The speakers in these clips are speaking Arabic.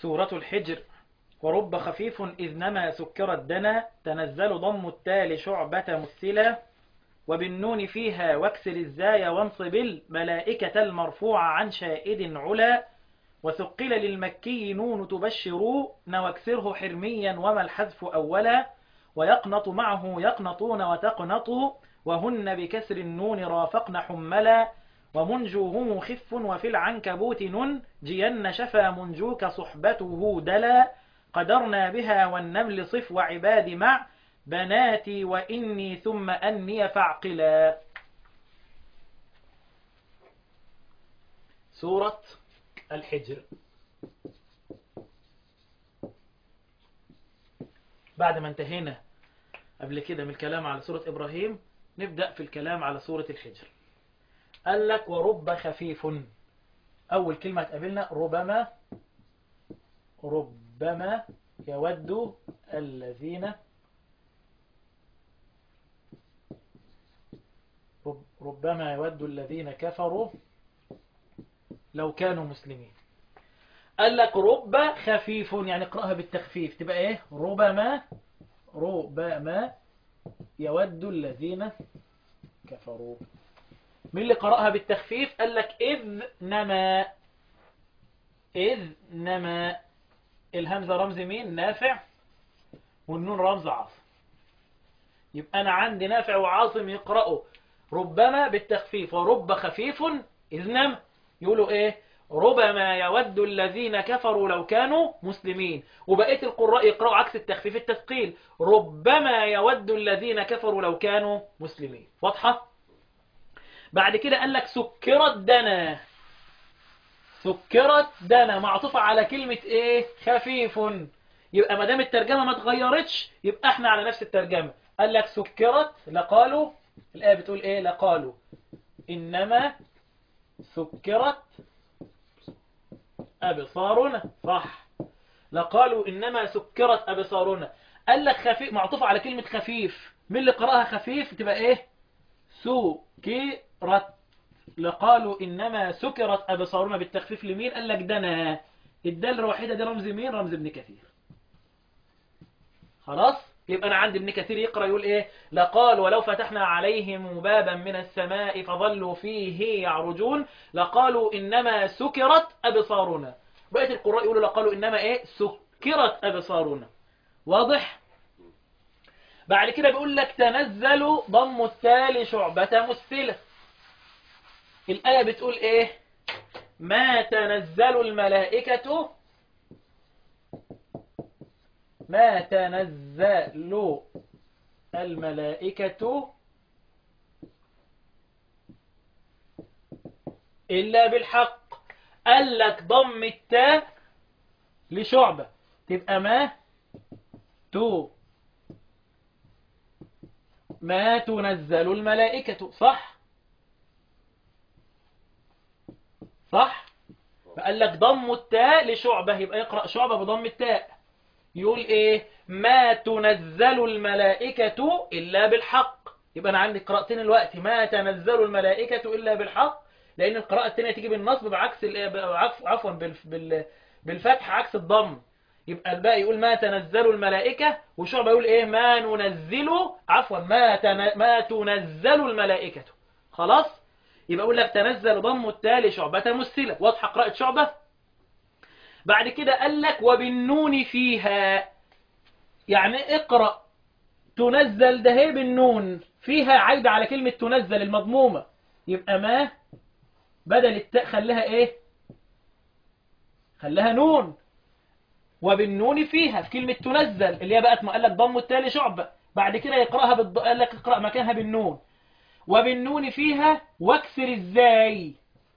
سورة الحجر. ورب خفيف إذ نما سكر الدنا تنزل ضم التال شعبة مثلا وبالنون فيها واكسر الزاي وانصب الملائكة المرفوع عن شائد علا وثقل للمكي نون تبشروا واكسره حرميا وما الحذف أولا ويقنط معه يقنطون وتقنطوا وهن بكسر النون رافقن حملا ومنجوهم خف وفي العنكبوت نن جين شفا منجوك صحبته دلا قدرنا بها والنمل صف وعباد مع بناتي وإني ثم أني فاعقلا. سورة الحجر. بعد ما انتهينا قبل كده من الكلام على سورة إبراهيم نبدأ في الكلام على سورة الحجر. قال لك ورب خفيف. أول كلمة تقابلنا ربما. ربما يود الذين ربما يود الذين كفروا لو كانوا مسلمين. قال لك رب خفيف يعني اقرأها بالتخفيف تبقى ايه؟ ربما يود الذين كفروا. مين اللي قرأها بالتخفيف؟ قال لك إذ نما الهمزة رمز مين؟ نافع، والنون رمز عاصم. يبقى أنا عندي نافع وعاصم يقرأوا ربما بالتخفيف ورب خفيف إذ نما. يقولوا إيه؟ ربما يود الذين كفروا لو كانوا مسلمين. وبقية القراء يقرأوا عكس التخفيف التثقيل ربما يود الذين كفروا لو كانوا مسلمين. واضحة؟ بعد كده قال لك سكرت دنا. سكرت دنا معطوفة على كلمة ايه؟ خفيف. يبقى ما دام الترجمة ما اتغيرتش يبقى احنا على نفس الترجمة. قال لك سكرت لقالوا، الآية بتقول ايه؟ لقالوا إنما سكرت أبصارنا. صح، لقالوا إنما سكرت أبصارنا. قال لك خفيف معطوفة على كلمة خفيف. من اللي قرأها خفيف تبقى ايه؟ سكرت. لقالوا إنما سكرت أبصارنا بالتخفيف لمين؟ قال لك دنا. الدال الوحيدة دي رمز مين؟ رمز ابن كثير. خلاص؟ يبقى أنا عندي ابن كثير يقرأ يقول إيه؟ لقال ولو فتحنا عليهم بابا من السماء فظلوا فيه يعرجون لقالوا إنما سكرت أبصارنا. بقية القراء يقولوا لقالوا إنما إيه؟ سكرت أبصارنا. واضح؟ بعد كده بيقول لك تنزل ضم التال شعبة مثلة. الآية بتقول إيه؟ ما تنزل الملائكة إلا بالحق. قال لك ضم التاء لشعبة تبقى ما تنزل الملائكة. صح؟ صح؟ فقال لك ضم التاء لشعبة يبقى يقرأ شعبة بضم التاء. يقول ايه؟ ما تنزل الملائكة إلا بالحق. يبقى أنا عندي قراءتين الوقت ما تنزل الملائكة إلا بالحق، لأن القراءة الثانية تيجي بالنصب بعكس عفوا بالفتح عكس الضم. يبقى الباقي يقول ما تنزل الملائكة وشعبة يقول ايه؟ ما ننزل عفوا ما تنزل الملائكة. خلاص؟ يبقى أقول لك تنزل ضم التالي شعبة مثلة. واضحة قراءة شعبة؟ بعد كده قال لك وبالنون فيها. يعني اقرأ تنزل ده هي بالنون فيها عايدة على كلمة تنزل المضمومة. يبقى ما بدل التاء خليها ايه؟ خليها نون. وبالنون فيها في كلمة تنزل اللي هي بقت قال لك ضم التالي شعبة. بعد كده يقرأها قال لك اقرأ مكانها بالنون. وبالنون فيها واكسر ازاي؟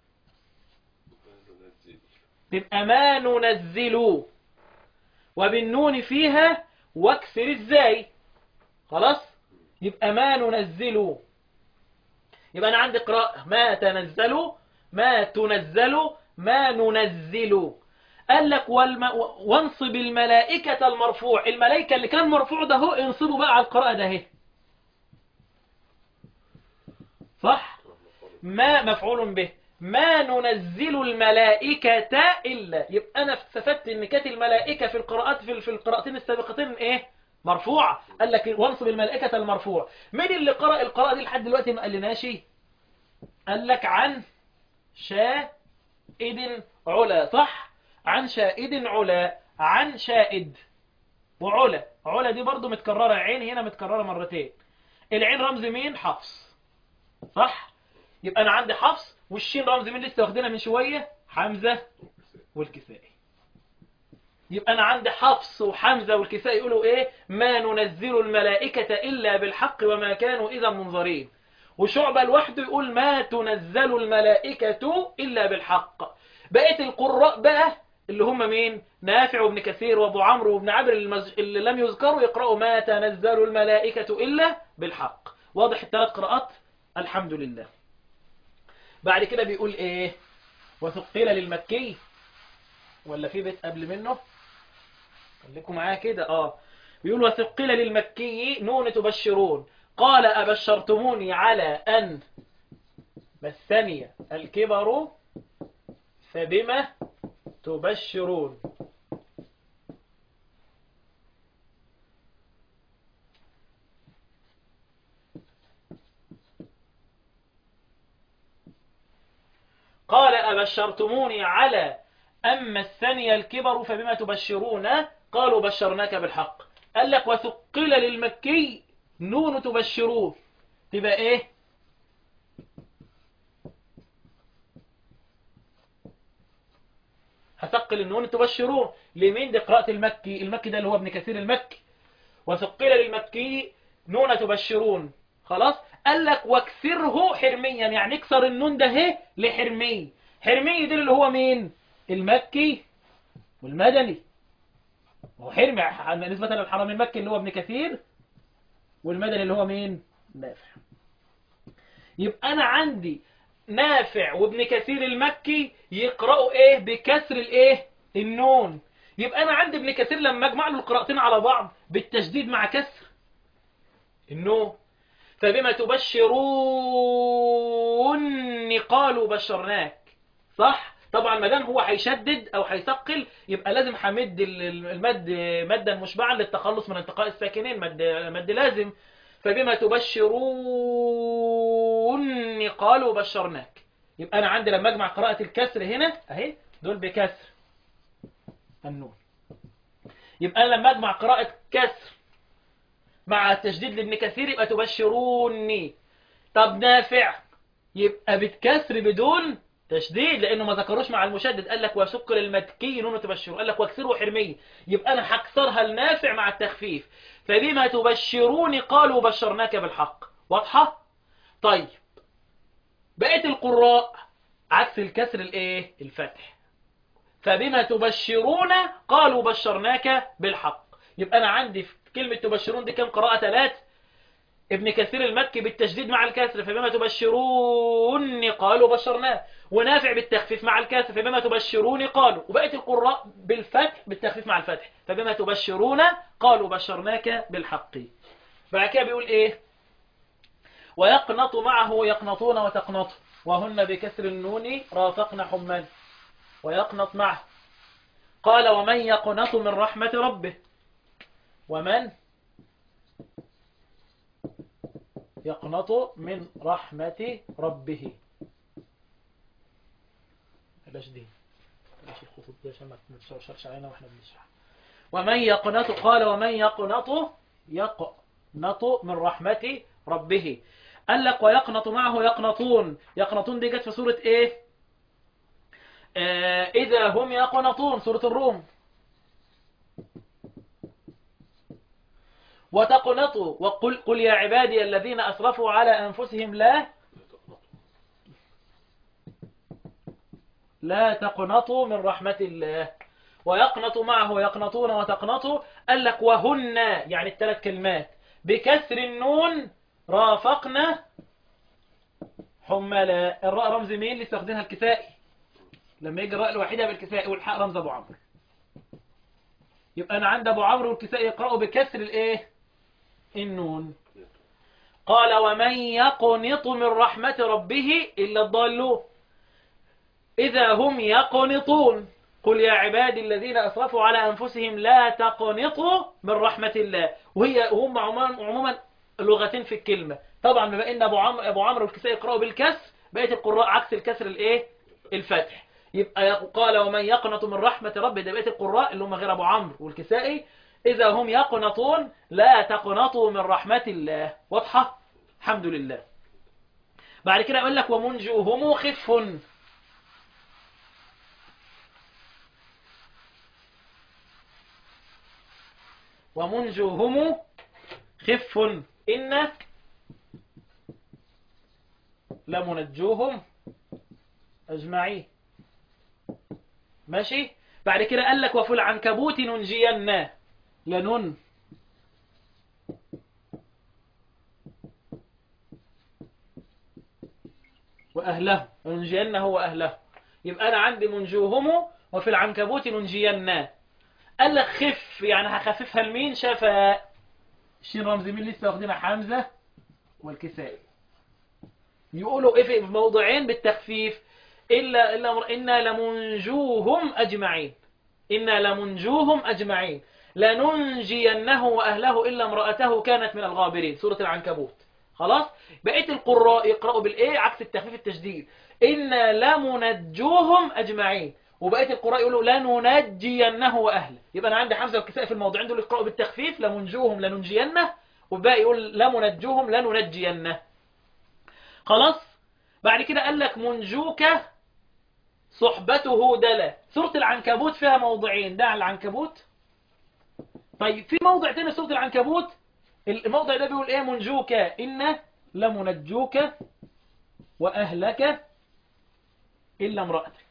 تبقى ما ننزل. وبالنون فيها واكسر ازاي؟ خلاص؟ يبقى ما ننزل. يبقى أنا عندي قراءة ما تنزل ما تنزل ما ننزل. قال لك وانصب الملائكة المرفوع. الملائكة اللي كان مرفوع ده هو انصبوا بقى على القراءة ده هي. صح؟ ما مفعول به. ما ننزل الملائكة إلا. يبقى أنا استفدت إن كانت الملائكة في القراءات في القراءتين السابقتين إيه؟ مرفوعة. قال لك وانصب الملائكة المرفوع. مين اللي قرأ القراءة دي لحد دلوقتي ما قالناش؟ قال لك عن شائد علا، صح؟ عن شائد علا، عن شائد وعلا. علا دي برضو متكررة، عين هنا متكررة مرتين. العين رمز مين؟ حفص، صح؟ يبقى أنا عندي حفص، والشين رمز مين لسه واخدينها من شوية؟ حمزة والكسائي. يبقى أنا عندي حفص وحمزة والكسائي يقولوا إيه؟ ما ننزل الملائكة إلا بالحق وما كانوا إذا منظرين. وشعبة لوحده يقول ما تنزل الملائكة إلا بالحق. بقية القراء بقى اللي هم مين؟ نافع وابن كثير وابو عمرو وابن عبر اللي لم يذكروا يقرأوا ما تنزل الملائكة إلا بالحق. واضح الثلاث قراءات؟ الحمد لله. بعد كده بيقول إيه؟ وثقل للمكي، ولا في بيت قبل منه؟ خليكم معايا كده. بيقول وثقل للمكي نون تبشرون. قال أبشرتموني على أن مسني الكبر فبما تبشرون. قال أبشرتموني على أن مسني الكبر فبما تبشرون. قالوا بشرناك بالحق. قال لك وثقل للمكي نون تبشرون، تبقى ايه؟ هثقل النون تبشرون. لمين؟ دي قراءة المكي. المكي ده اللي هو ابن كثير المكي. وثقل للمكي نون تبشرون. خلاص. قال لك واكسره حرميا، يعني اكسر النون ده اهي لحرمي. حرمي ده اللي هو مين؟ المكي والمدني. هو حرمي نسبة للحرم، المكي اللي هو ابن كثير، والمدني اللي هو مين؟ نافع. يبقى أنا عندي نافع وابن كثير المكي يقرأوا إيه؟ بكسر الإيه؟ النون. يبقى أنا عندي ابن كثير لما أجمع له القراءتين على بعض بالتشديد مع كسر النون. فبما تبشرون قالوا بشرناك، صح؟ طبعا ما دام هو هيشدد او هيثقل يبقى لازم همد المد مدا مشبعا للتخلص من التقاء الساكنين، مد لازم. فبما تبشرون قالوا بشرناك. يبقى انا عندي لما اجمع قراءة الكسر هنا اهي دول بكسر النون. يبقى أنا لما اجمع قراءة كسر مع التشديد لابن كثير يبقى تبشروني. طب نافع يبقى بالكسر بدون تشديد لانه ما ذكروش مع المشدد. قال لك وسكر المكي نون تبشرون، قال لك واكسروا حرمي. يبقى انا هكسرها النافع مع التخفيف. فبما تبشرون قالوا بشرناك بالحق. واضحه؟ طيب بقيه القراء عكس الكسر الايه؟ الفتح. فبما تبشرون قالوا بشرناك بالحق. يبقى انا عندي في كلمه تبشرون دي كم قراءه؟ 3. ابن كثير المكي بالتشديد مع الكسر فبما تبشرون قالوا بشرناه، ونافع بالتخفيف مع الكسر فبما تبشرون قالوا، وبقية القراء بالفتح بالتخفيف مع الفتح فبما تبشرون قالوا بشرناك بالحق. بعد كده بيقول ايه؟ ويقنط معه يقنطون وتقنط وهن بكسر النون رافقن حمان. ويقنط معه. قال ومن يقنط من رحمة ربه. ومن يقنط من رحمة ربه. بلاش دي، بلاش الخطوط دي عشان ما تشرشرش علينا واحنا بنشرح. ومن يقنط، قال ومن يقنط من رحمة ربه. قال لك ويقنط معه يقنطون. يقنطون دي جت في سورة ايه؟ إذا هم يقنطون، سورة الروم. وتقنطوا وقل قل يا عبادي الذين أسرفوا على أنفسهم لا تقنطوا من رحمة الله. ويقنط معه يقنطون وتقنطوا. قال لك وهن يعني الثلاث كلمات بكسر النون رافقنا حملا. الراء رمز مين اللي استخدمها الكسائي؟ لما يجي الراء الوحيدة بالكسائي والحاء رمز أبو عمرو. يبقى أنا عند أبو عمرو والكسائي يقرأوا بكسر الإيه؟ النون. قال ومن يقنط من رحمة ربه إلا الضالون. إذا هم يقنطون. قل يا عبادي الذين أسرفوا على أنفسهم لا تقنطوا من رحمة الله. وهم عموما لغتين في الكلمة. طبعا بما ان ابو عمرو والكسائي يقرأوا بالكسر، بقيه القراء عكس الكسر الايه؟ الفتح. يبقى قال ومن يقنط من رحمة ربه، ده بقيه القراء اللي هم غير ابو عمرو والكسائي اذا هم يقنطون لا تقنطوا من رحمة الله. واضحة؟ الحمد لله. بعد كده يقول لك ومنجوهم خف. ومنجوهم خف إن لمنجوهم أجمعين. ماشي. بعد كده قال لك وفي العنكبوت ننجينا لنن وأهله، ننجينا هو أهله. يبقى أنا عندي منجوهم وفي العنكبوت ننجينا. قال لك خف يعني هخففها لمين؟ شفاء. الشين رمز مين لسه واخدينها؟ حمزة والكسائي. يقولوا ايه في موضعين بالتخفيف؟ إنا لمنجوهم أجمعين. إنا لمنجوهم أجمعين لننجينه وأهله إلا امرأته كانت من الغابرين. سورة العنكبوت. خلاص. بقية القراء يقرأوا بالإيه؟ عكس التخفيف التشديد. إنا لمنجوهم أجمعين. وبقية القراء يقولوا لننجينه وأهله. يبقى أنا عندي حمزة والكسائي في الموضوعين دول يقرأوا بالتخفيف لمنجوهم لننجينه، والباقي يقول لمنجوهم لننجينه. خلاص. بعد كده قال لك منجوك صحبته دلا. سورة العنكبوت فيها موضعين، ده على العنكبوت. طيب في موضع تاني سورة العنكبوت، الموضع ده بيقول ايه؟ منجوك إن لمنجوك وأهلك إلا امرأتك.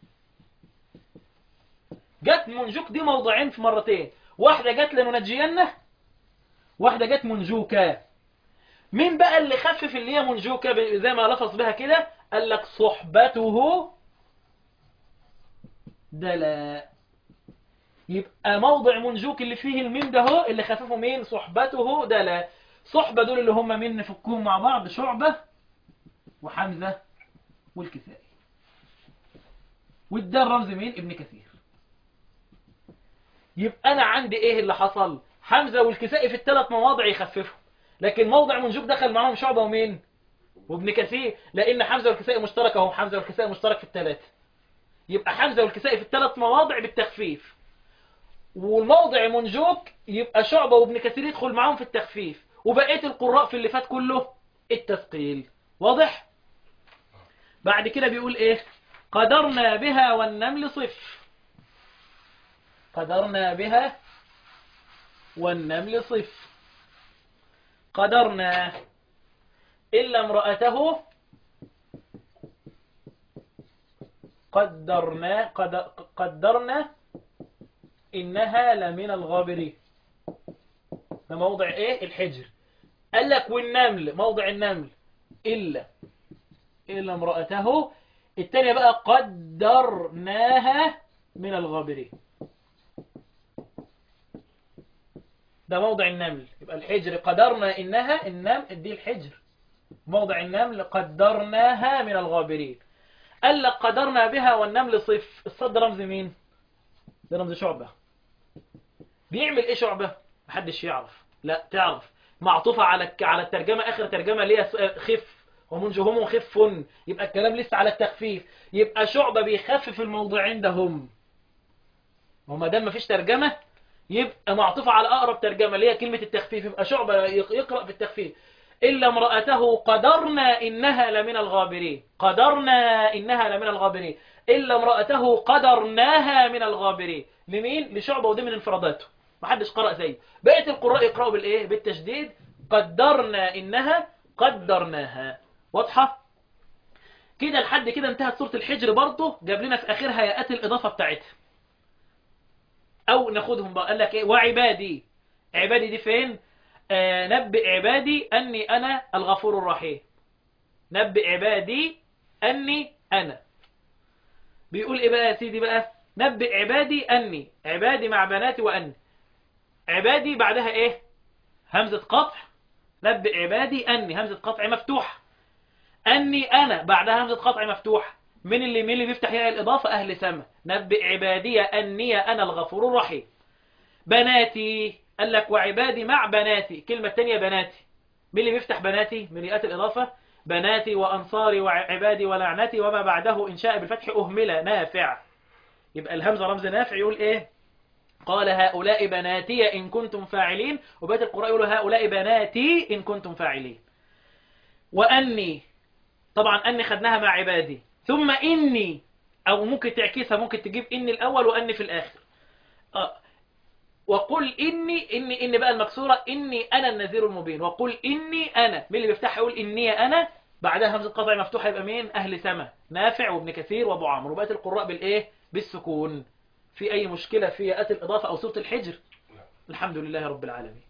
جت منجوك دي موضعين في مرتين، واحدة جت لننجينه، واحدة جت منجوكا. مين بقى اللي خفف اللي هي منجوكا زي ما لفظ بها كده؟ قال لك صحبته دلا. يبقى موضع منجوك اللي فيه الميم ده هو اللي خففه مين؟ صحبته دلا. صحبة دول اللي هم مين نفكهم مع بعض؟ شعبة وحمزة والكسائي. والدال رمز مين؟ ابن كثير. يبقى أنا عندي إيه اللي حصل؟ حمزة والكسائي في الثلاث مواضع يخففوا، لكن موضع منجوك دخل معاهم شعبة ومين؟ وابن كثير، لأن حمزة والكسائي مشترك اهو. حمزة والكسائي مشترك في الثلاثة. يبقى حمزة والكسائي في الثلاث مواضع بالتخفيف، والموضع منجوك يبقى شعبة وابن كثير يدخل معاهم في التخفيف، وبقية القراء في اللي فات كله التثقيل. واضح؟ بعد كده بيقول ايه؟ قدرنا بها والنمل صف. قدرنا بها والنمل صف. قدرنا إلا امرأته قدرنا إنها لمن الغابرين. ده موضع إيه؟ الحجر. قال لك والنمل موضع النمل إلا امرأته. التانية بقى قدرناها من الغابرين. ده موضع النمل. يبقى الحجر قدرنا إنها النمل دي الحجر. موضع النمل قدرناها من الغابرين. قال لك قدرنا بها والنمل صف. الصد رمز مين؟ ده رمز شعبة. بيعمل ايه شعبة؟ محدش يعرف. لا تعرف. معطوفة على الترجمة، اخر ترجمة اللي هي خف. ومنجوهم خف. يبقى الكلام لسه على التخفيف. يبقى شعبة بيخفف الموضوعين ده هم. وما دام مفيش ترجمة يبقى معطوفة على اقرب ترجمة اللي هي كلمة التخفيف. يبقى شعبة يقرأ بالتخفيف. إلا امرأته قدرنا إنها لمن الغابرين. قدرنا إنها لمن الغابرين. إلا امرأته قدرناها من الغابرين. لمين؟ لشعبة، ودي من انفراداته. محدش قرأ زيه. بقية القراء يقرأوا بالإيه؟ بالتشديد. قدرنا إنها قدرناها. واضحة؟ كده لحد كده انتهت سورة الحجر. برضه جاب لنا في آخرها ياءات الإضافة بتاعتها. أو ناخدهم بقى. قال لك إيه؟ وعبادي. عبادي دي فين؟ نبئ عبادي أني أنا الغفور الرحيم. نبئ عبادي أني أنا. بيقول إيه بقى يا سيدي بقى؟ نبئ عبادي أني. عبادي مع بناتي وأني. عبادي بعدها إيه؟ همزة قطع. نبئ عبادي أني همزة قطع مفتوحة. أني أنا بعدها همزة قطع مفتوحة. مين اللي بيفتح ياء الإضافة؟ أهل سما. نبئ عبادي أني أنا الغفور الرحيم. بناتي قال لك وعبادي مع بناتي، الكلمة الثانية بناتي. مين اللي بيفتح بناتي من ياء الإضافة؟ بناتي وأنصاري وعبادي ولعنتي وما بعده إن شاء بالفتح أهمل نافع. يبقى الهمزة رمز نافع، يقول إيه؟ قال هؤلاء بناتي إن كنتم فاعلين، وبيت القراء يقولوا هؤلاء بناتي إن كنتم فاعلين. وأني، طبعا أني خدناها مع عبادي، ثم إني، أو ممكن تعكسها، ممكن تجيب إني الأول وأني في الآخر. وقل إني بقى المكسورة، إني أنا النذير المبين. وقل إني أنا، مين اللي بيفتحها يقول إني أنا؟ بعدها همزة قطع مفتوحة، يبقى مين؟ أهل سما، نافع وابن كثير وابو عمرو. وبقت القراء بالإيه؟ بالسكون. في أي مشكلة في ياءات الإضافة أو سورة الحجر؟ الحمد لله رب العالمين.